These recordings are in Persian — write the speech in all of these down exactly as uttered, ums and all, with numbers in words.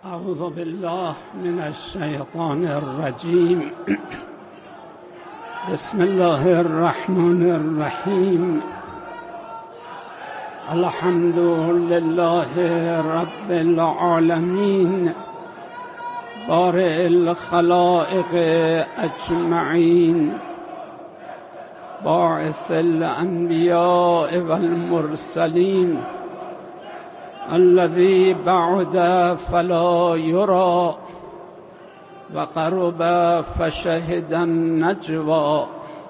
اعوذ بالله من الشیطان الرجیم. بسم الله الرحمن الرحیم. الحمد لله رب العالمین بارئ الخلائق اجمعین باعث الانبیاء والمرسلین الذي بعد فلا يرى وقرب فشهد النجوى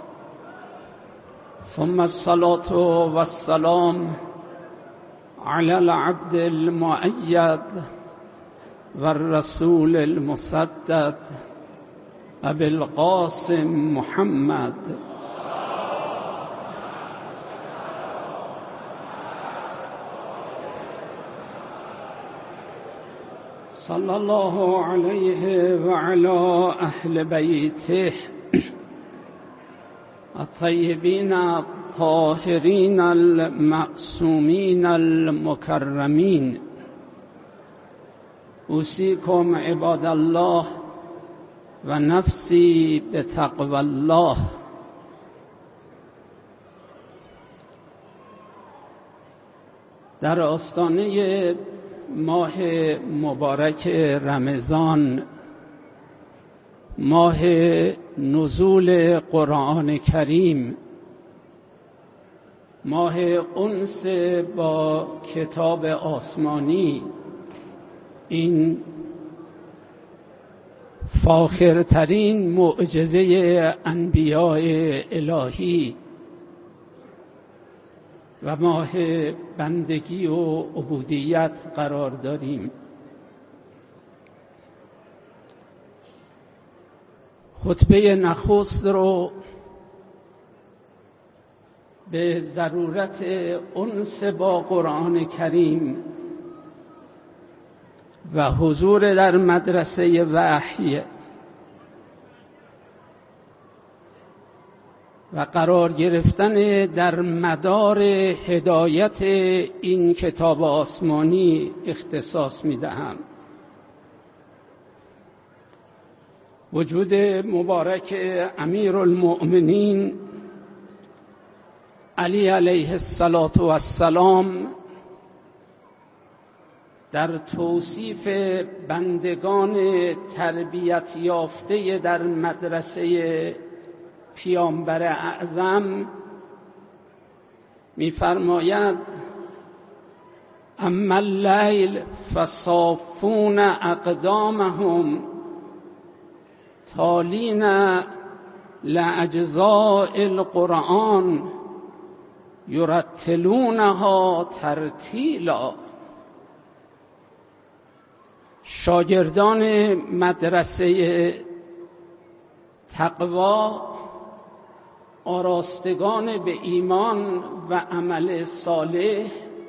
ثم الصلاة والسلام على العبد المؤيد والرسول المسدد أبي القاسم محمد صلی الله علیه و علی اهل بیته الطیبین الطاهرین المعصومین المکرمین. اوصیکم عباد الله و نفسی بتقوی الله. در آستانه ماه مبارک رمضان، ماه نزول قرآن کریم، ماه انس با کتاب آسمانی، این فاخرترین معجزه انبیاء الهی و ماه بندگی و عبودیت قرار داریم. خطبه نخست رو به ضرورت انس با قرآن کریم و حضور در مدرسه وحی و قرار گرفتن در مدار هدایت این کتاب آسمانی اختصاص می‌دهم. وجود مبارک امیرالمؤمنین علی علیه الصلاة والسلام در توصیف بندگان تربیت یافته در مدرسه پیامبر اعظم می‌فرماید: اما اللیل فصافون اقدامهم تالین لاجزاء القرآن یرتلونها ترتیلا. شاگردان مدرسه تقوا، آراستگان به ایمان و عمل صالح،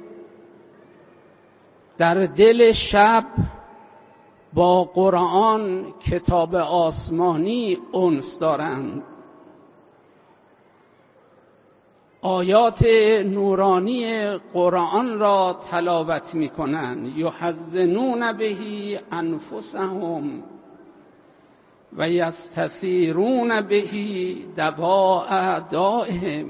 در دل شب با قرآن کتاب آسمانی انس دارند. آیات نورانی قرآن را تلاوت می کنند. یحزنون به انفسهم و یستثیرون به دواء دائهم.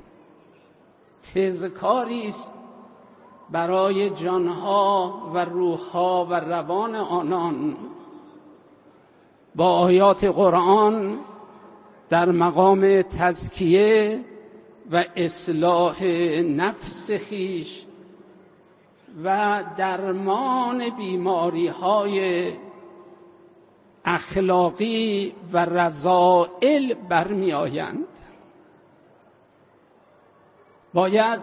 تذکاری است برای جانها و روحها و روان آنان. با آیات قرآن در مقام تزکیه و اصلاح نفس خویش و درمان بیماری‌های اخلاقی و رذائل برمی آیند. باید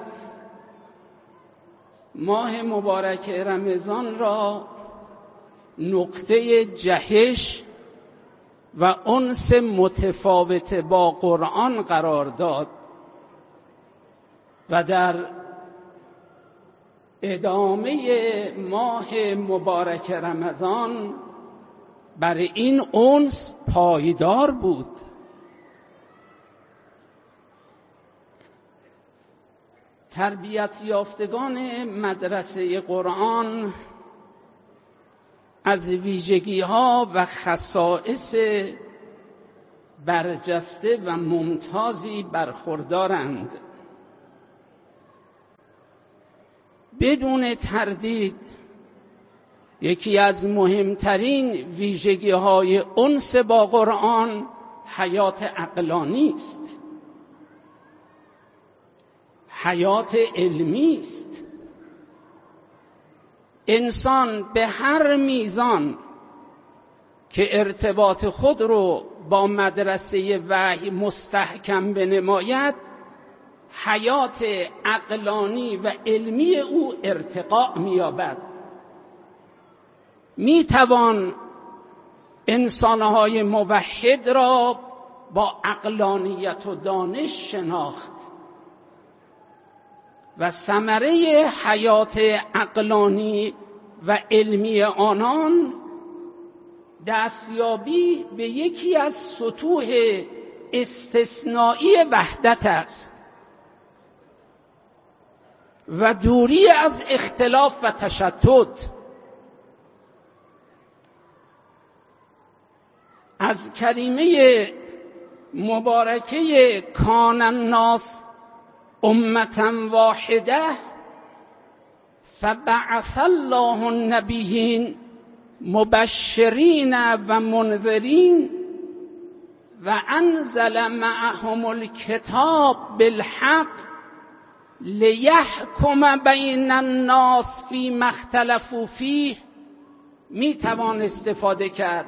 ماه مبارک رمضان را نقطه جهش و انس متفاوت با قرآن قرار داد و در ادامه ماه مبارک رمضان بر این انس پایدار بود. تربیت یافتگان مدرسه قرآن از ویژگی‌ها و خصائص برجسته و ممتازی برخوردارند. بدون تردید یکی از مهمترین ویژگی‌های انس با قرآن حیات عقلانی است، حیات علمی است. انسان به هر میزان که ارتباط خود رو با مدرسه وحی مستحکم بنماید، حیات عقلانی و علمی او ارتقا می‌یابد. میتوان انسانهای موحد را با عقلانیت و دانش شناخت و ثمره حیات عقلانی و علمی آنان دستیابی به یکی از سطوح استثنایی وحدت است و دوری از اختلاف و تشتت. از کریمه مبارکه کان الناس امة واحده فبعث الله النبیین مبشرین و منذرین و انزل معهم الکتاب بالحق لیحکم بین الناس فیما اختلفوا فیه. می توان استفاده کرد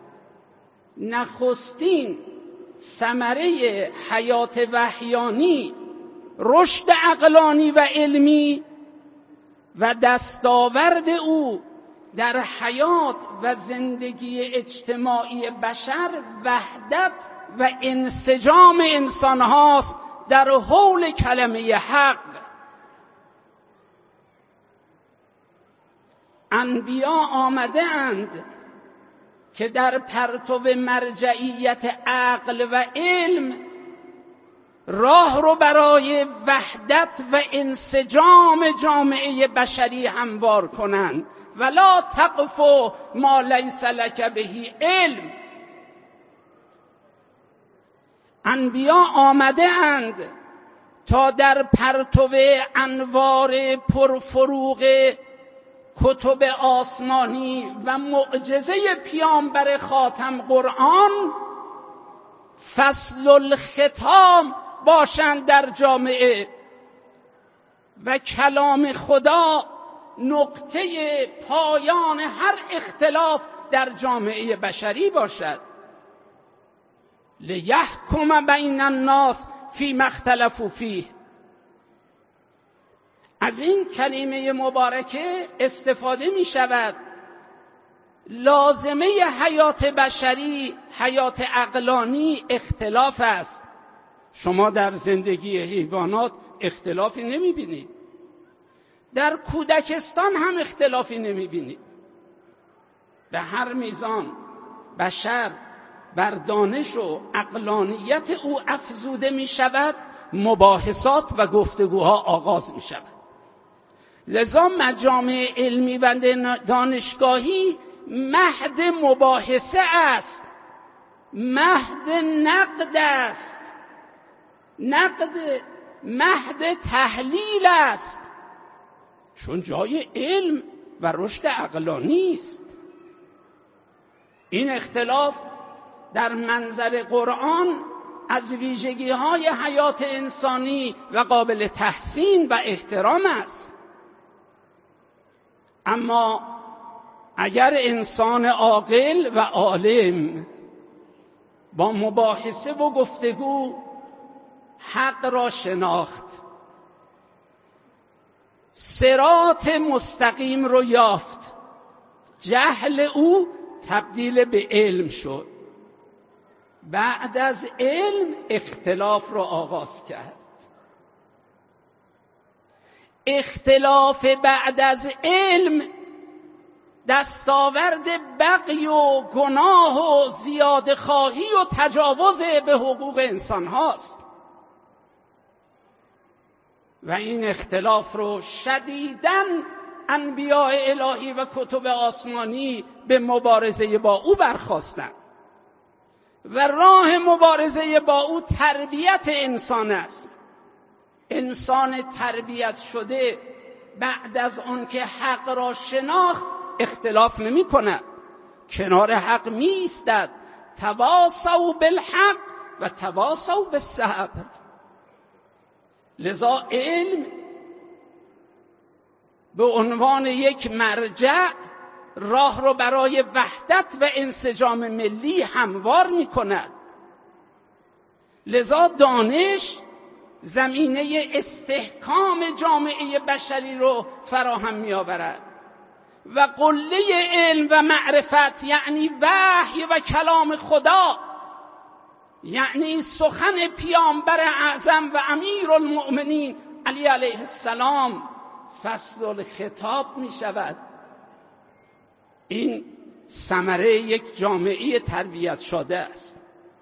نخستین ثمره حیات وحیانی، رشد عقلانی و علمی و دستاورد او در حیات و زندگی اجتماعی بشر وحدت و انسجام انسان هاست در حول کلمه حق. انبیا آمده اند که در پرتو مرجعیت عقل و علم راه رو برای وحدت و انسجام جامعه بشری هموار کنند. ولا تقف ما لیس لک به علم. انبیا آمده اند تا در پرتو انوار پرفروغ کتب آسمانی و معجزه پیامبر خاتم قرآن فصل الختام باشند در جامعه و کلام خدا نقطه پایان هر اختلاف در جامعه بشری باشد. لیحکم بین الناس فیما اختلفوا فیه. از این کلمه مبارکه استفاده می شود. لازمه حیات بشری، حیات عقلانی اختلاف است. شما در زندگی حیوانات اختلافی نمی بینید، در کودکستان هم اختلافی نمی بینید. به هر میزان بشر بر دانش و عقلانیت او افزوده می شود، مباحثات و گفتگوها آغاز می شود. لذا مجامع علمی و دانشگاهی مهد مباحثه است، مهد نقد است، نقد مهد تحلیل است، چون جای علم و رشد عقلانی است. این اختلاف در منظر قرآن از ویژگی‌های حیات انسانی و قابل تحسین و احترام است. اما اگر انسان عاقل و عالم با مباحثه و گفتگو حق را شناخت، صراط مستقیم رو یافت، جهل او تبدیل به علم شد، بعد از علم اختلاف رو آغاز کرد. اختلاف بعد از علم دستاورد بغی و گناه و زیاده خواهی و تجاوز به حقوق انسان هاست و این اختلاف رو شدیداً انبیاء الهی و کتب آسمانی به مبارزه با او برخاستند و راه مبارزه با او تربیت انسان است. انسان تربیت شده بعد از آن که حق را شناخت اختلاف نمی کند، کنار حق می ایستد. تواصوا بالحق و تواصوا بالصبر. لذا علم به عنوان یک مرجع راه رو برای وحدت و انسجام ملی هموار می کند. لذا دانش زمینه استحکام جامعه بشری رو فراهم می آورد و قله علم و معرفت یعنی وحی و کلام خدا، یعنی سخن پیامبر اعظم و امیرالمؤمنین علی علیه السلام فصل الخطاب می شود. این ثمره یک جامعه تربیت شده است.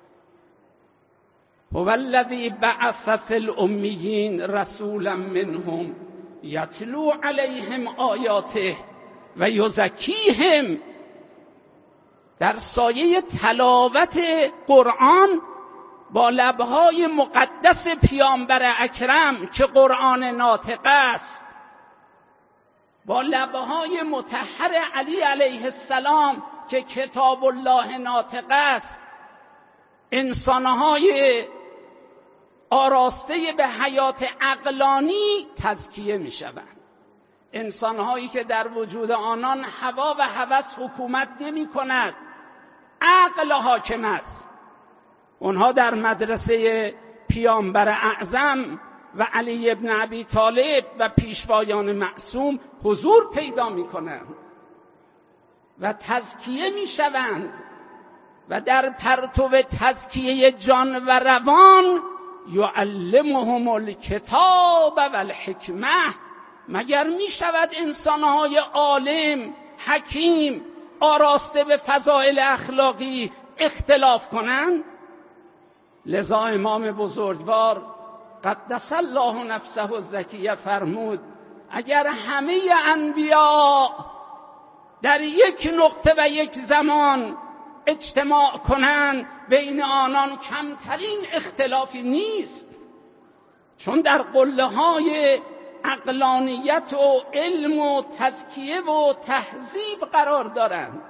هو الذی بعث فی الامیین رسولا منهم یتلو علیهم آیاته و یزکیهم. در سایه تلاوت قرآن با لبهای مقدس پیامبر اکرم که قرآن ناطق است، با لبهای مطهر علی علیه السلام که کتاب الله ناطق است، انسانهای آراسته به حیات عقلانی تزکیه می شوند. انسانهایی که در وجود آنان هوا و هوس حکومت نمی کند، عقل حاکم است. اونها در مدرسه پیامبر اعظم و علی ابن ابی طالب و پیشوایان معصوم حضور پیدا می کنند و تزکیه می شوند و در پرتو تزکیه جان و روان یعلمهم الکتاب و الحکمه. مگر می شود انسانهای عالم، حکیم، آراسته به فضائل اخلاقی اختلاف کنند؟ لذا امام بزرگوار قدس الله نفسه الزکیه فرمود اگر همه انبیا در یک نقطه و یک زمان اجتماع کنند، بین آنان کمترین اختلافی نیست، چون در قله های عقلانیت و علم و تزکیه و تهذیب قرار دارند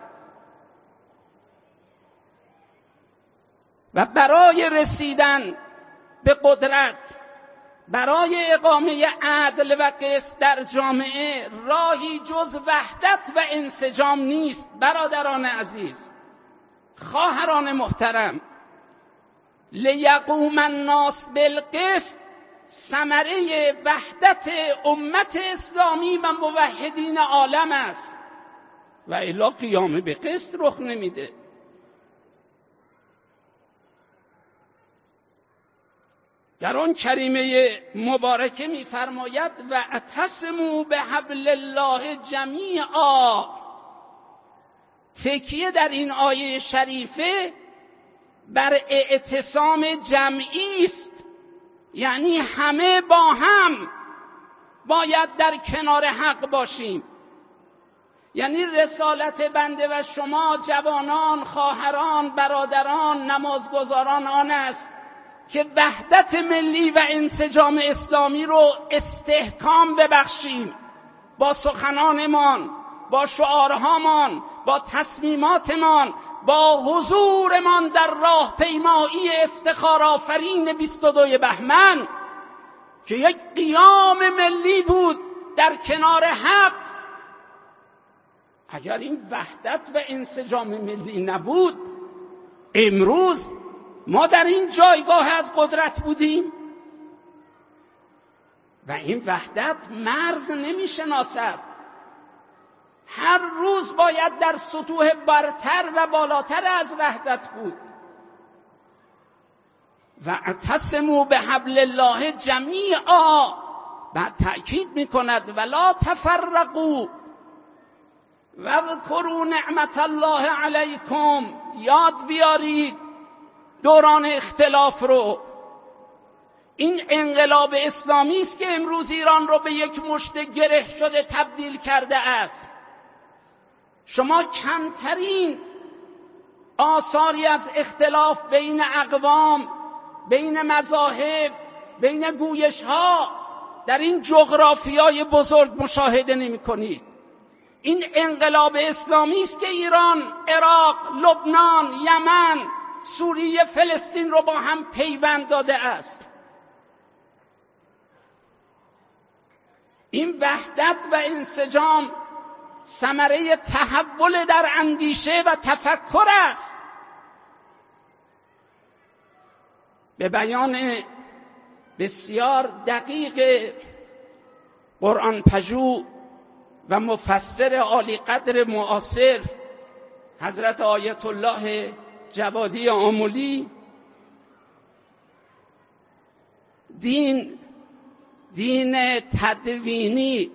و برای رسیدن به قدرت، برای اقامه عدل و قسط در جامعه راهی جز وحدت و انسجام نیست. برادران عزیز، خواهران محترم، لیقوم الناس بالقسط ثمره وحدت امت اسلامی و موحدین عالم است و الا قیام به قسط رخ نمیده. در آن کریمه مبارکه می‌فرماید و اعتصموا بحبل الله جمیعا. تکیه در این آیه شریفه بر اعتصام جمعی است، یعنی همه با هم باید در کنار حق باشیم. یعنی رسالت بنده و شما جوانان، خواهران، برادران، نمازگزاران آن است که وحدت ملی و انسجام اسلامی رو استحکام ببخشیم با سخنانمان، با شعارهامان، با تصمیماتمان، با حضورمان در راه پیمایی افتخار آفرین بیست و دو بهمن که یک قیام ملی بود در کنار حق. اگر این وحدت و انسجام ملی نبود، امروز ما در این جایگاه از قدرت بودیم. و این وحدت مرز نمی شناسد. هر روز باید در سطوح برتر و بالاتر از وحدت بود. و اعتصموا بحبل الله جمیعا. بعد تأکید می کند ولا تفرقوا واذکروا نعمت الله علیکم. یاد بیارید دوران اختلاف رو. این انقلاب اسلامی است که امروز ایران رو به یک مشت گره شده تبدیل کرده است. شما کمترین آثاری از اختلاف بین اقوام، بین مذاهب، بین گویش‌ها در این جغرافیای بزرگ مشاهده نمی‌کنید. این انقلاب اسلامی است که ایران، عراق، لبنان، یمن، سوریه، فلسطین رو با هم پیوند داده است. این وحدت و انسجام ثمره تحول در اندیشه و تفکر است. به بیان بسیار دقیق قرآن پژوه و مفسر عالی قدر معاصر حضرت آیت الله جوادی آملی، دین دین تدوینی،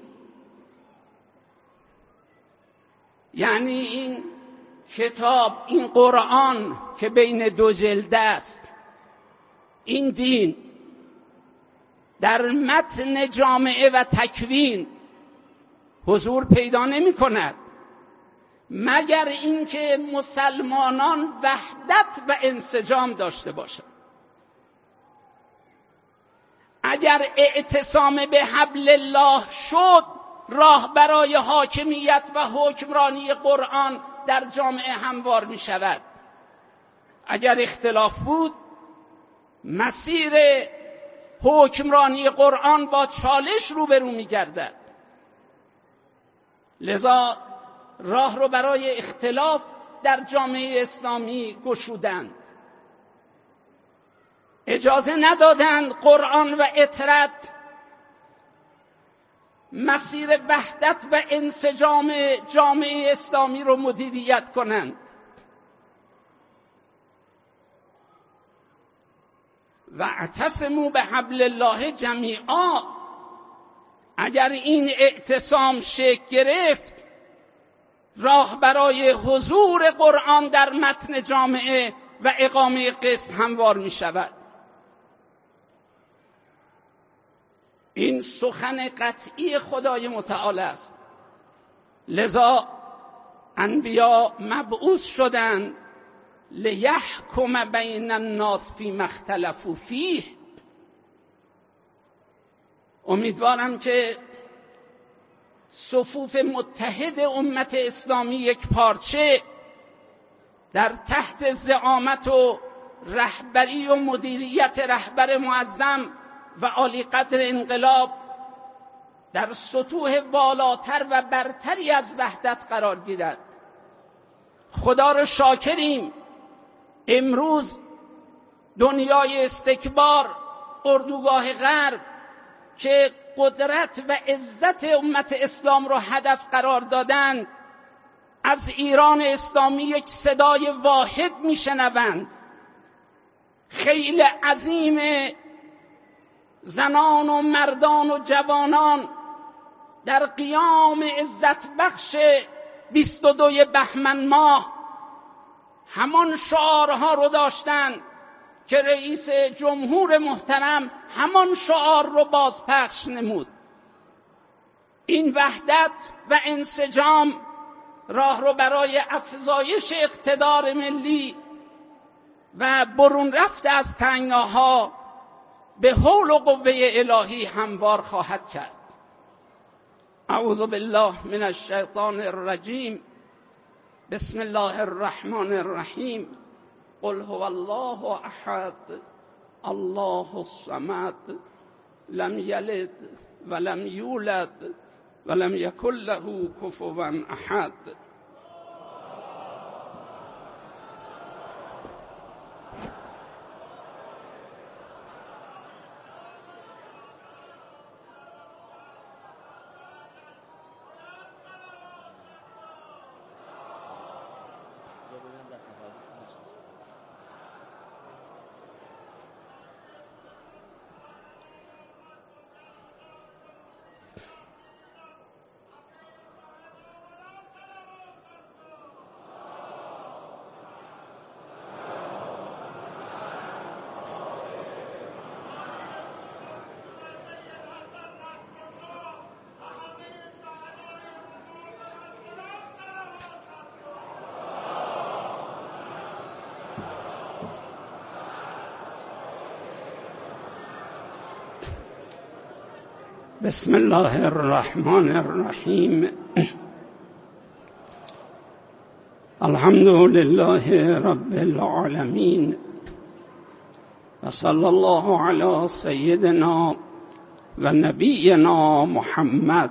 یعنی این کتاب، این قرآن که بین دو جلد است، این دین در متن جامعه و تکوین حضور پیدا نمی کند مگر اینکه مسلمانان وحدت و انسجام داشته باشند. اگر اعتصام به حبل الله شد، راه برای حاکمیت و حکمرانی قرآن در جامعه هموار می شود. اگر اختلاف بود، مسیر حکمرانی قرآن با چالش روبرو می گردد. لذا راه رو برای اختلاف در جامعه اسلامی گشودند. اجازه ندادند قرآن و اطرت مسیر وحدت و انسجام جامعه اسلامی رو مدیریت کنند. واعتصموا بحبل الله جمیعا. اگر این اعتصام شکل گرفت، راه برای حضور قرآن در متن جامعه و اقامه قسط هموار می شود. این سخن قطعی خدای متعال است. لذا انبیا مبعوث شدند لیحکم بین الناس فیما اختلفوا فیه. امیدوارم که صفوف متحد امت اسلامی یک پارچه در تحت زعامت و رهبری و مدیریت رهبر معظم و عالی قدر انقلاب در سطوح بالاتر و برتری از وحدت قرار گیرد. خدا را شاکریم امروز دنیای استکبار، اردوگاه غرب که قدرت و عزت امت اسلام را هدف قرار دادند، از ایران اسلامی یک صدای واحد میشنوند. خیل عظیم زنان و مردان و جوانان در قیام عزت بخش بیست و دو بهمن ماه همان شعارها رو داشتند که رئیس جمهور محترم همان شعار رو بازپخش نمود. این وحدت و انسجام راه رو برای افزایش اقتدار ملی و برون رفت از تنگناها به حول و قوه الهی هموار خواهد کرد. اعوذ بالله من الشیطان الرجیم. بسم الله الرحمن الرحیم. قل هو الله احد الله الصمد لم یلد ولم یولد ولم یکن له کفوا احد. بسم الله الرحمن الرحیم. الحمد لله رب العالمین و صلی الله علی سیدنا و نبینا محمد.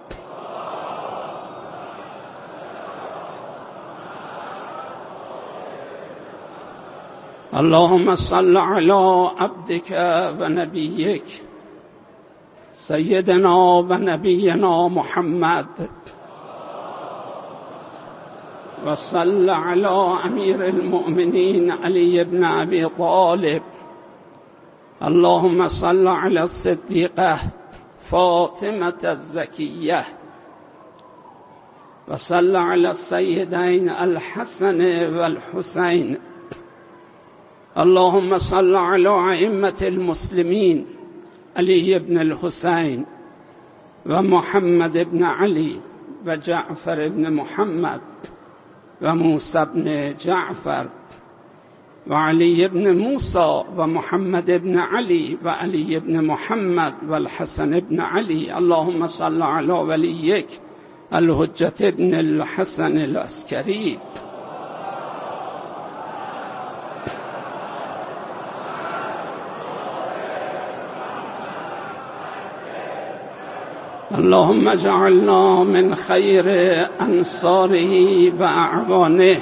اللهم صل علی عبدک و نبیک سیدنا و نبینا محمد و صل علی امیر المؤمنین علی بن ابی طالب. اللهم صل علی الصدیقه فاطمه الزکیه و صل علی السیدین الحسن و الحسین. اللهم صل علی ائمة المسلمین علی بن الحسین و محمد بن علی و جعفر بن محمد و موسی بن جعفر و علی بن موسی و محمد بن علی و علی بن محمد و الحسن بن علی. اللهم صل علی ولیک الحجة بن الحسن العسکری. اللهم اجعلنا من خیر انصاره و اعوانه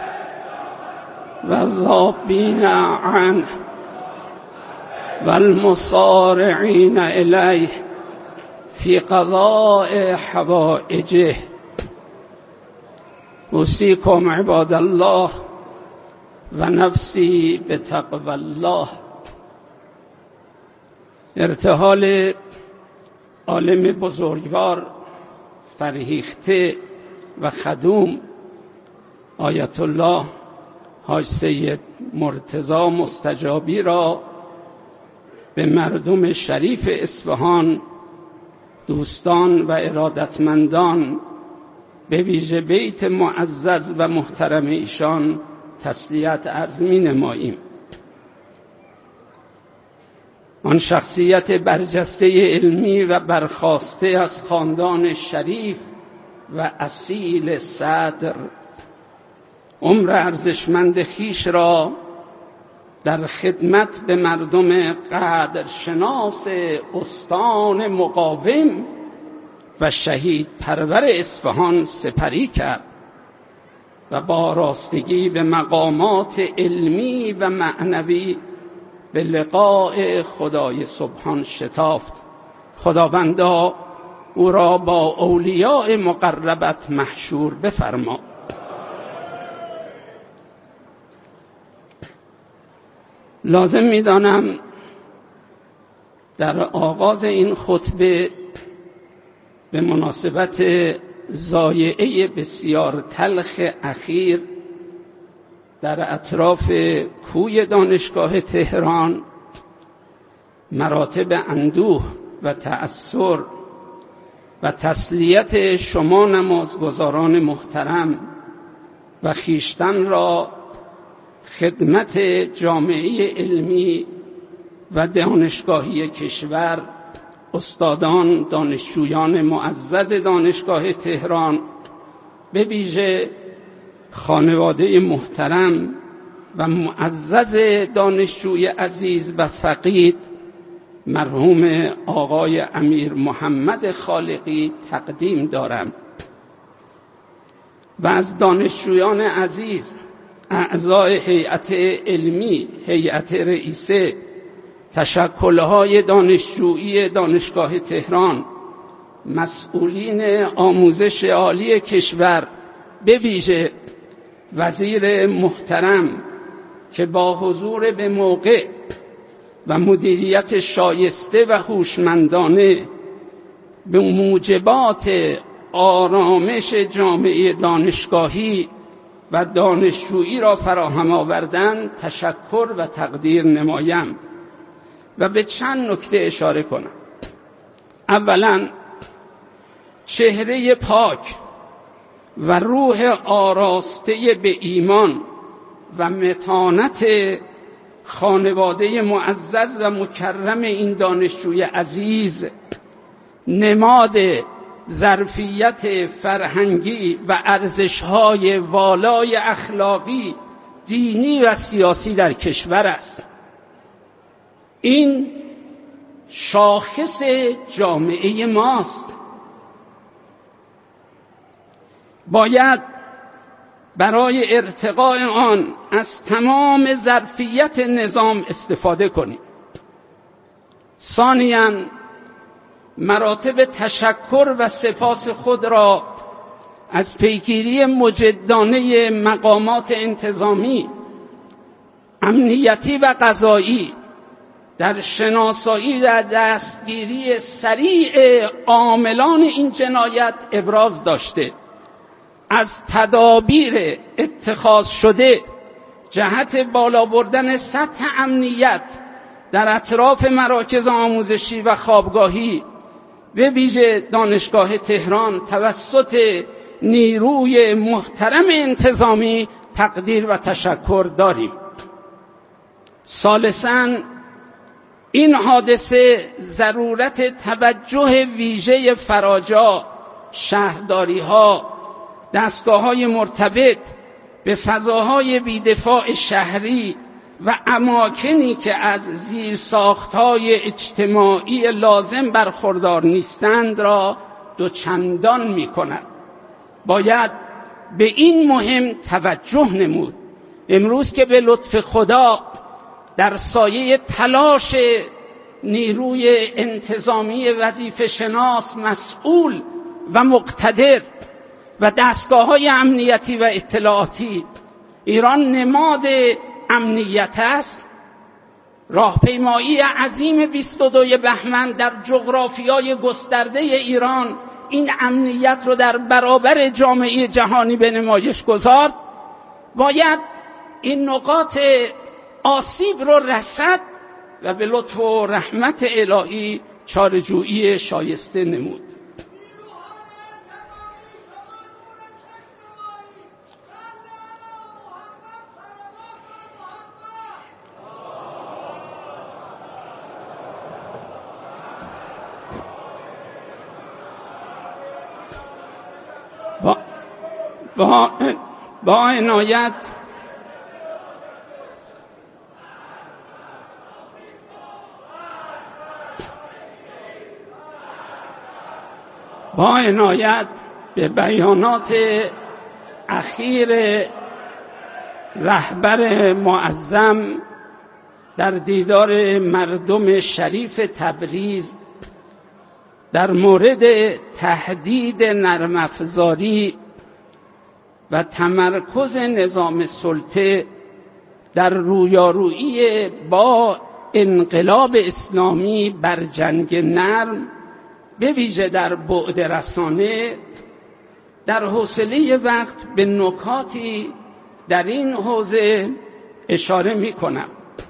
و الذابین عنه و المصارعین الیه فی قضاء حوائجه. اوصیکم عباد الله و نفسی بتقوی الله. ارتحال عالم بزرگوار فرهیخته و خدوم آیت الله حاج سید مرتضی مستجابی را به مردم شریف اصفهان، دوستان و ارادتمندان، به ویژه بیت معزز و محترم ایشان تسلیت عرض می نماییم. آن شخصیت برجسته علمی و برخاسته از خاندان شریف و اصیل صدر عمر ارزشمند خیش را در خدمت به مردم قدرشناس استان مقاوم و شهید پرور اصفهان سپری کرد و با راستگی به مقامات علمی و معنوی به لقاء خدای سبحان شتافت. خداوندا او را با اولیاء مقربت محشور بفرما. لازم می‌دانم در آغاز این خطبه به مناسبت ضایعه بسیار تلخ اخیر در اطراف کوی دانشگاه تهران مراتب اندوه و تأثر و تسلیت شما نمازگزاران محترم و خیشتن را خدمت جامعه علمی و دانشگاهی کشور، استادان، دانشجویان معزز دانشگاه تهران، به ویژه خانواده محترم و معزز دانشجوی عزیز و فقید مرحوم آقای امیر محمد خالقی تقدیم دارم و از دانشجویان عزیز، اعضای هیئت علمی، هیئت رئیسه، تشکل‌های دانشجویی دانشگاه تهران، مسئولین آموزش عالی کشور، به ویژه وزیر محترم که با حضور به موقع و مدیریت شایسته و هوشمندانه به موجبات آرامش جامعه دانشگاهی و دانشجویی را فراهم آوردند تشکر و تقدیر نمایم و به چند نکته اشاره کنم. اولا، چهره پاک و روح آراسته به ایمان و متانت خانواده معزز و مکرم این دانشجوی عزیز نماد ظرفیت فرهنگی و ارزش‌های والای اخلاقی، دینی و سیاسی در کشور است. این شاخص جامعه ماست. باید برای ارتقاء آن از تمام ظرفیت نظام استفاده کنیم. ثانیاً مراتب تشکر و سپاس خود را از پیگیری مجدانه مقامات انتظامی، امنیتی و قضایی در شناسایی و دستگیری سریع عاملان این جنایت ابراز داشته، از تدابیر اتخاذ شده جهت بالا بردن سطح امنیت در اطراف مراکز آموزشی و خوابگاهی به ویژه دانشگاه تهران توسط نیروی محترم انتظامی تقدیر و تشکر داریم. ثالثاً این حادثه ضرورت توجه ویژه فراجا، شهرداری‌ها، دستگاه‌های مرتبط به فضاهای بی‌دفاع شهری و اماکنی که از زیرساخت‌های اجتماعی لازم برخوردار نیستند را دوچندان می‌کند. باید به این مهم توجه نمود. امروز که به لطف خدا در سایه تلاش نیروی انتظامی وظیفه شناس مسئول و مقتدر و دستگاه‌های امنیتی و اطلاعاتی ایران نماد امنیت است، راهپیمایی عظیم بیست و دو بهمن در جغرافیای گسترده ایران این امنیت رو در برابر جامعه جهانی به نمایش گذارد. باید این نقاط آسیب رو رصد و به لطف و رحمت الهی چاره‌جویی شایسته نمود. با, با, با عنایت با عنایت به بیانات اخیر رهبر معظم در دیدار مردم شریف تبریز در مورد تهدید نرم افزاری و تمرکز نظام سلطه در رویارویی با انقلاب اسلامی بر جنگ نرم، به ویژه در بعد رسانه، در حوصله وقت به نکاتی در این حوزه اشاره می کنم.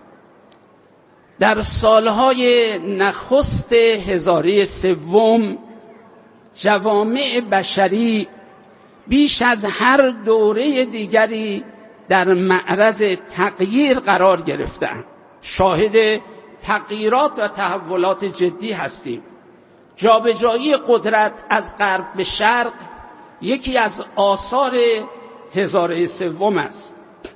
در سالهای نخست هزاره سوم جوامع بشری بیش از هر دوره دیگری در معرض تغییر قرار گرفتند. شاهد تغییرات و تحولات جدی هستیم. جابجایی قدرت از غرب به شرق یکی از آثار هزاره سوم است.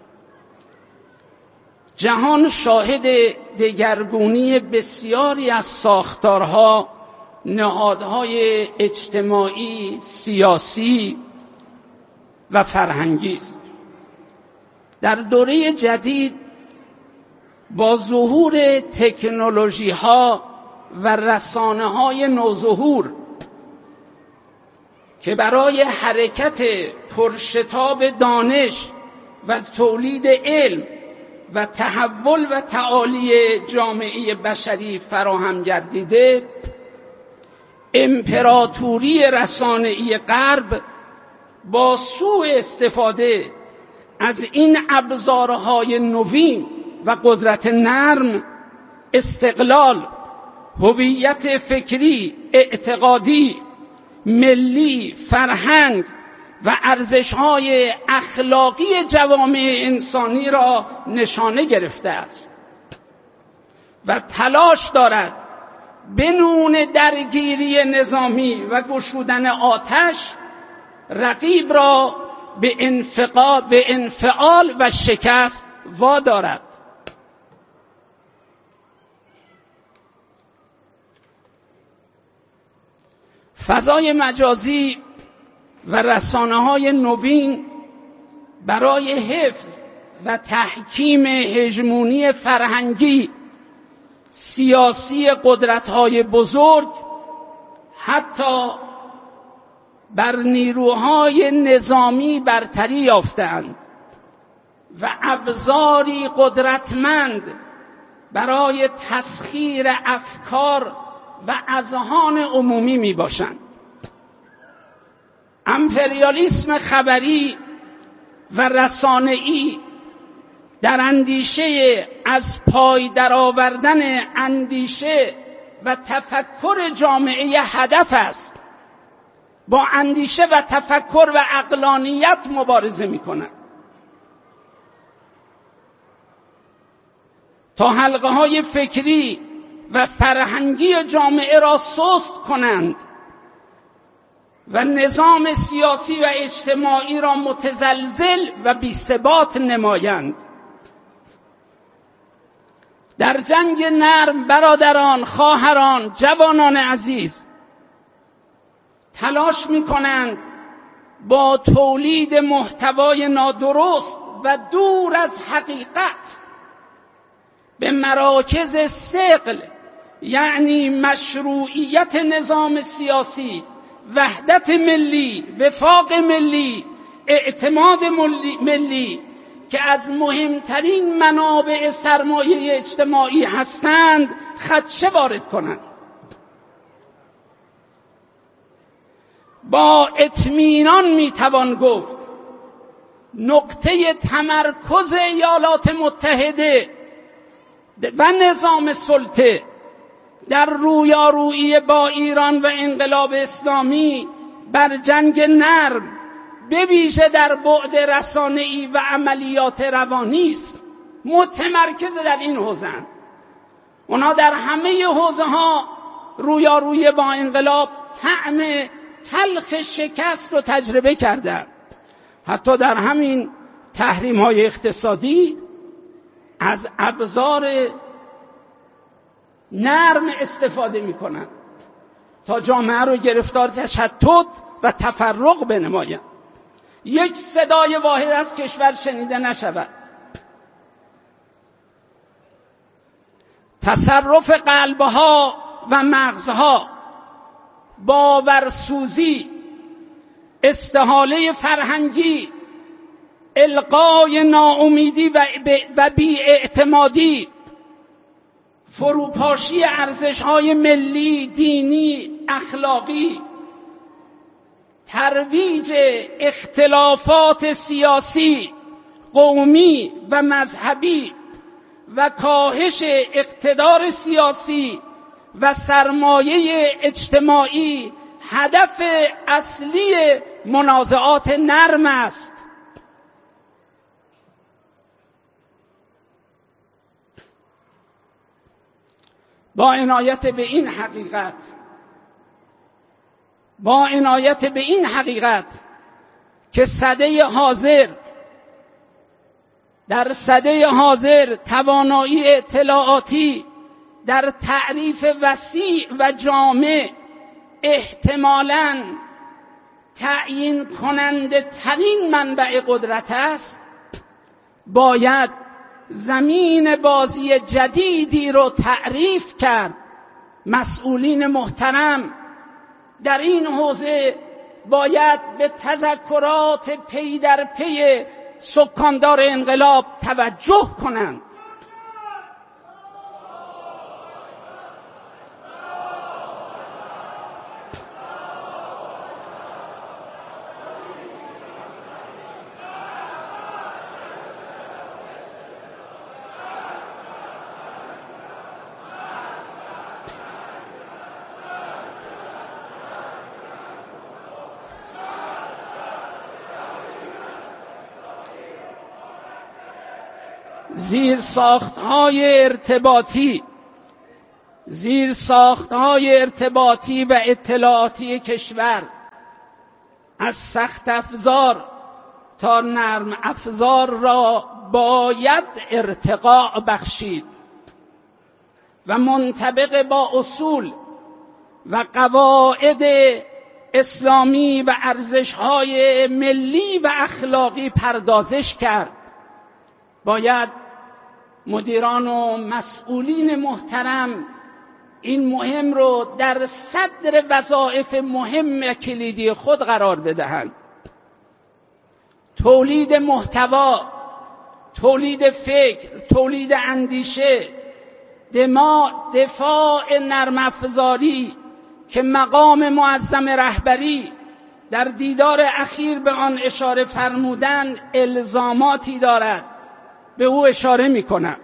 جهان شاهد دگرگونی بسیاری از ساختارها، نهادهای اجتماعی، سیاسی و فرهنگی است. در دوره جدید با ظهور تکنولوژی‌ها و رسانه‌های نوظهور که برای حرکت پرشتاب دانش و تولید علم و تحول و تعالی جامعه بشری فراهم گردیده، امپراتوری رسانه‌ای غرب با سوء استفاده از این ابزارهای نوین و قدرت نرم استقلال، هویت فکری، اعتقادی، ملی، فرهنگ و ارزش‌های اخلاقی جوامع انسانی را نشانه گرفته است و تلاش دارد بنون درگیری نظامی و گشودن آتش رقیب را به انفعال به انفعال و شکست وادارد. فضای مجازی و رسانه‌های نوین برای حفظ و تحکیم هژمونی فرهنگی سیاسی قدرت‌های بزرگ حتی بر نیروهای نظامی برتری یافتند و ابزاری قدرتمند برای تسخیر افکار و اذهان عمومی می باشند. امپریالیسم خبری و رسانه‌ای در اندیشه از پای درآوردن اندیشه و تفکر جامعه هدف است. با اندیشه و تفکر و عقلانیت مبارزه می‌کند تا حلقه‌های فکری و فرهنگی جامعه را سست کنند و نظام سیاسی و اجتماعی را متزلزل و بی‌ثبات نمایند. در جنگ نرم برادران، خواهران، جوانان عزیز تلاش می‌کنند با تولید محتوای نادرست و دور از حقیقت به مراکز ثقل، یعنی مشروعیت نظام سیاسی، وحدت ملی، وفاق ملی، اعتماد ملی که از مهمترین منابع سرمایه اجتماعی هستند خدشه وارد کنند. با اطمینان میتوان گفت نقطه تمرکز ایالات متحده و نظام سلطه در رویارویی با ایران و انقلاب اسلامی بر جنگ نرم به ویژه در بعد رسانه‌ای و عملیات روانی است. متمرکز در این حوزه. اونا در همه حوزه‌ها رویارویی با انقلاب طعم تلخ شکست رو تجربه کردند. حتی در همین تحریم‌های اقتصادی از ابزار نرم استفاده می‌کنند تا جامعه رو گرفتار تشتت و تفرق بنمایند. یک صدای واحد از کشور شنیده نشود. تصرف قلبها و مغزها، باورسوزی، استحاله فرهنگی، القای ناامیدی و بی‌اعتمادی، فروپاشی ارزش‌های ملی، دینی، اخلاقی، ترویج اختلافات سیاسی، قومی و مذهبی و کاهش اقتدار سیاسی و سرمایه اجتماعی هدف اصلی منازعات نرم است. با عنایت به این حقیقت با عنایت به این حقیقت که سده حاضر در سده حاضر توانایی اطلاعاتی در تعریف وسیع و جامع احتمالاً تعیین کننده ترین منبع قدرت است، باید زمین بازی جدیدی رو تعریف کرد. مسئولین محترم در این حوزه باید به تذکرات پی در پی سکاندار انقلاب توجه کنند. زیرساخت‌های ارتباطی زیر ساختهای ارتباطی و اطلاعاتی کشور از سخت افزار تا نرم افزار را باید ارتقاء بخشید و منطبق با اصول و قواعد اسلامی و ارزش‌های ملی و اخلاقی پردازش کرد. باید مدیران و مسئولین محترم این مهم رو در صدر وظایف مهم و کلیدی خود قرار بدهند. تولید محتوا، تولید فکر، تولید اندیشه، دفاع نرم افزاری که مقام معظم رهبری در دیدار اخیر به آن اشاره فرمودند الزاماتی دارد. به او اشاره می‌کنم.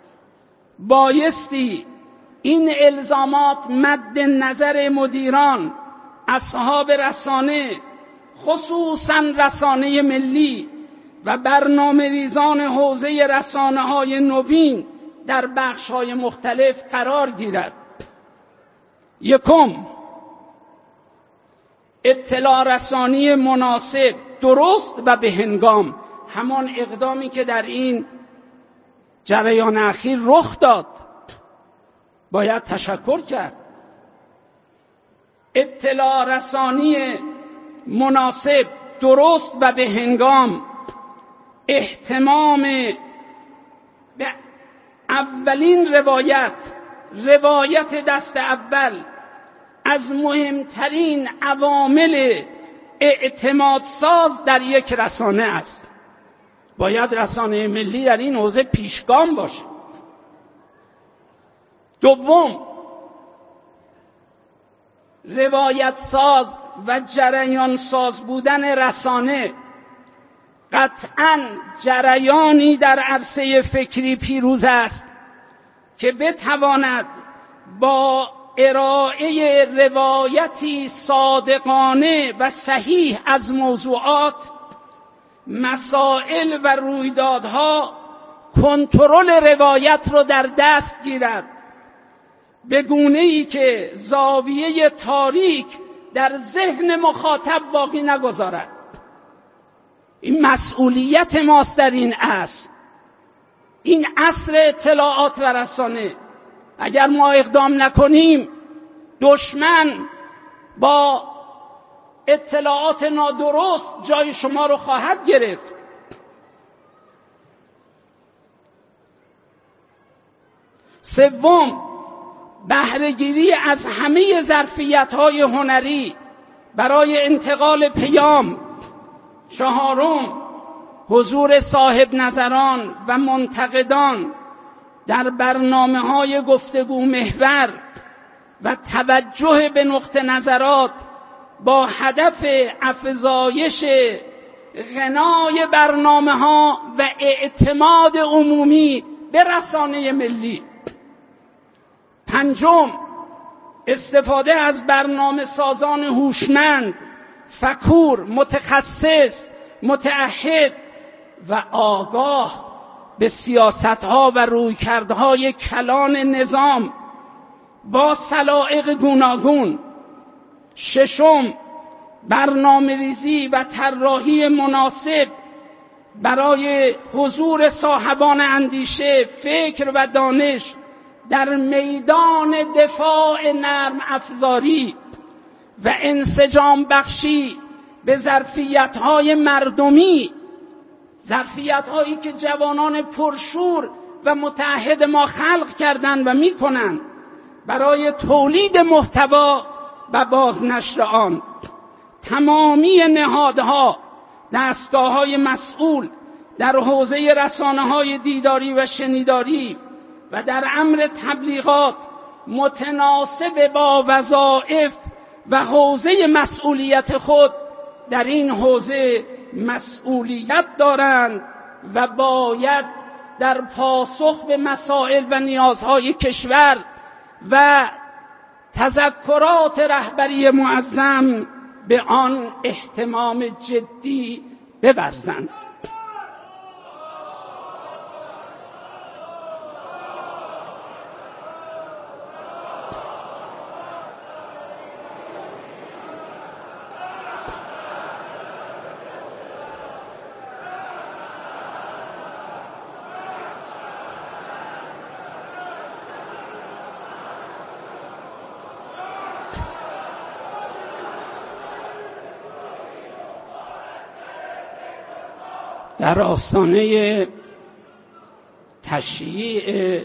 بایستی این الزامات مد نظر مدیران، اصحاب رسانه، خصوصاً رسانه ملی و برنامه ریزان حوزه رسانه‌های نوین در بخش‌های مختلف قرار گیرد. یکم، اطلاع رسانی مناسب، درست و به هنگام، همان اقدامی که در این جریان اخیر رخ داد باید تشکر کرد. اطلاع رسانی مناسب، درست و به هنگام، اهتمام به اولین روایت، روایت دست اول از مهمترین عوامل اعتماد ساز در یک رسانه است. باید رسانه ملی در این حوزه پیشگام باشه. دوم، روایت ساز و جریان ساز بودن رسانه قطعاً جریانی در عرصه فکری پیروز است که بتواند با ارائه روایتی صادقانه و صحیح از موضوعات، مسائل و رویدادها کنترل روایت رو در دست گیرد، به گونه‌ای که زاویه تاریک در ذهن مخاطب باقی نگذارد. این مسئولیت ماست در این عصر، این عصر اطلاعات و رسانه. اگر ما اقدام نکنیم دشمن با اطلاعات نادرست جای شما رو خواهد گرفت. سوم، بهره‌گیری از همه ظرفیت‌های هنری برای انتقال پیام. چهارم، حضور صاحب نظران و منتقدان در برنامه‌های گفتگو محور و توجه به نقطه نظرات با هدف افزایش غنای برنامه‌ها و اعتماد عمومی به رسانه ملی. پنجم، استفاده از برنامه سازان هوشمند، فکور، متخصص، متعهد و آگاه به سیاست‌ها و رویکردهای کلان نظام با سلایق گوناگون. ششم، برنامه‌ریزی و طراحی مناسب برای حضور صاحبان اندیشه، فکر و دانش در میدان دفاع نرم افزاری و انسجام بخشی به ظرفیت‌های مردمی، ظرفیت‌هایی که جوانان پرشور و متعهد ما خلق کردند و می‌کنند برای تولید محتوا و بازنشر آن. تمامی نهادها، دستگاه‌های مسئول در حوزه رسانه‌های دیداری و شنیداری و در امر تبلیغات متناسب با وظایف و حوزه مسئولیت خود در این حوزه مسئولیت دارند و باید در پاسخ به مسائل و نیازهای کشور و تذکرات رهبری معظم به آن اهتمام جدی بورزند. در آستانه تشییع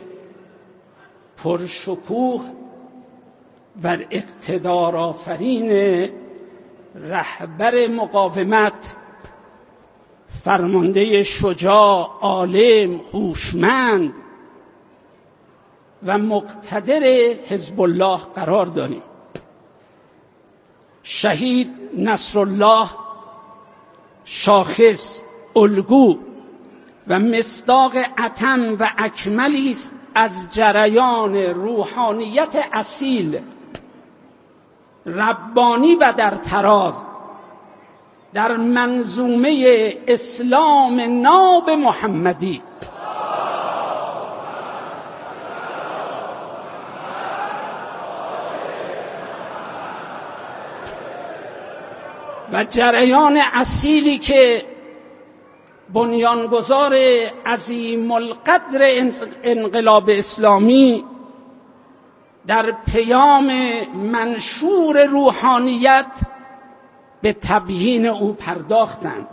پرشکوه و اقتدار آفرین رهبر مقاومت، فرمانده شجاع، عالم، هوشمند و مقتدر حزب الله قرار داریم. شهید نصرالله شاخص، الگو و مصداق اتم و اکملی است از جریان روحانیت اصیل، ربانی و در تراز در منظومه اسلام ناب محمدی. و جریان اصیلی که بنیانگذار عظیم القدر انقلاب اسلامی در پیام منشور روحانیت به تبیین او پرداختند.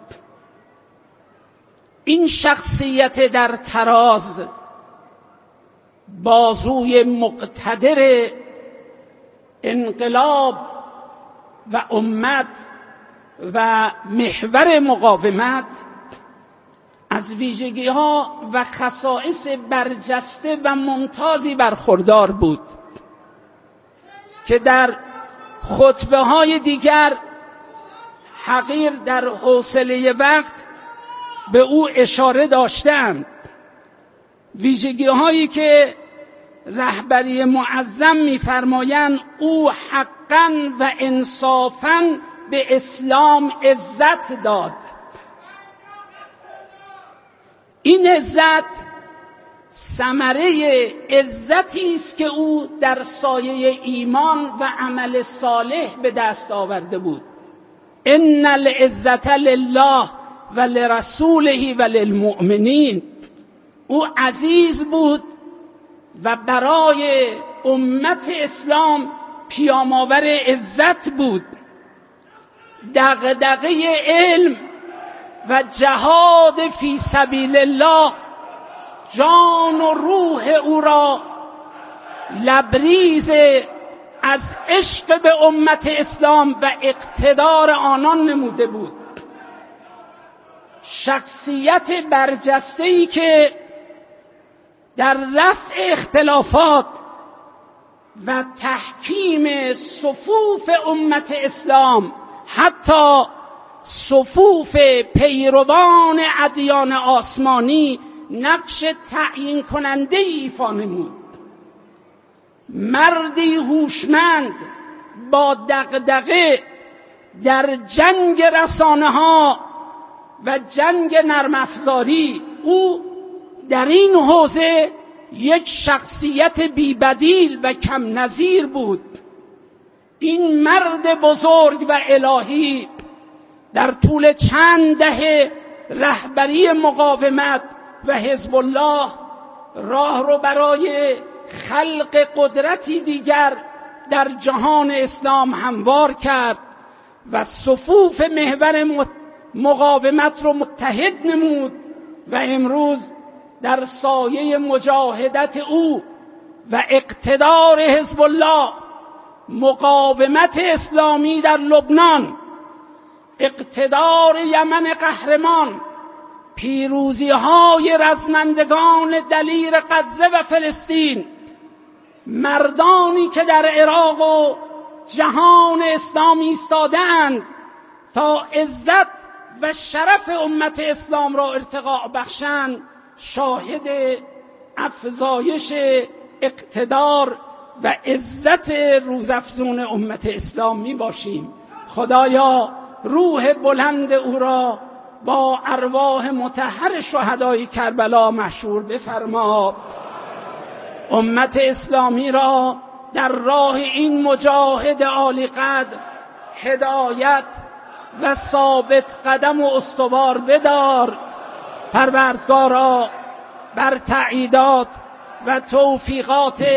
این شخصیت در تراز، بازوی مقتدر انقلاب و امت و محور مقاومت، از ویژگی‌ها و خصائص برجسته و ممتازی برخوردار بود که در خطبه‌های دیگر حقیر در حوصله وقت به او اشاره داشتند. ویژگی‌هایی که رهبری معظم می‌فرمایند او حقاً و انصافاً به اسلام عزت داد. این عزت ثمره عزتی است که او در سایه ایمان و عمل صالح به دست آورده بود. ان العزت لله و لرسوله و للمؤمنین. او عزیز بود و برای امت اسلام پیام‌آور عزت بود. دغدغه علم و جهاد فی سبیل الله جان و روح او را لبریز از عشق به امت اسلام و اقتدار آنان نموده بود. شخصیت برجسته‌ای که در رفع اختلافات و تحکیم صفوف امت اسلام، حتی صفوف پیروان ادیان آسمانی، نقش تعیین کننده ایفا نمود. مردی هوشمند با دغدغه در جنگ رسانه ها و جنگ نرم افزاری، او در این حوزه یک شخصیت بی‌بدیل و کم نظیر بود. این مرد بزرگ و الهی در طول چند دهه رهبری مقاومت و حزب الله راه رو برای خلق قدرتی دیگر در جهان اسلام هموار کرد و صفوف محور مقاومت رو متحد نمود و امروز در سایه مجاهدت او و اقتدار حزب الله، مقاومت اسلامی در لبنان، اقتدار یمن قهرمان، پیروزی های رزمندگان دلیر غزه و فلسطین، مردانی که در عراق و جهان اسلام ایستاده‌اند تا عزت و شرف امت اسلام را ارتقا بخشند، شاهد افزایش اقتدار و عزت روزافزون امت اسلام می باشیم. خدایا روح بلند او را با ارواح مطهر شهدای کربلا محشور بفرما. امت اسلامی را در راه این مجاهد عالی قدر هدایت و ثابت قدم و استوار بدار. پروردگارا بر تأییدات و توفیقات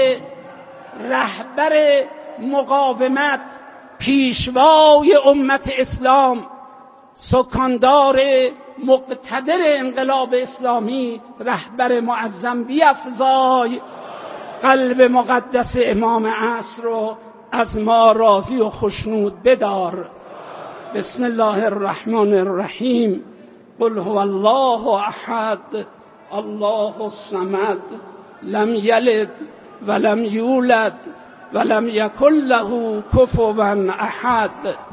رهبر مقاومت، پیشوای امت اسلام، سکاندار مقتدر انقلاب اسلامی رهبر معظم بیفزای، قلب مقدس امام عصر رو از ما راضی و خشنود بدار. بسم الله الرحمن الرحیم. قل هو الله احد الله الصمد لم یلد ولم یولد ولم یکن له کفوا احد.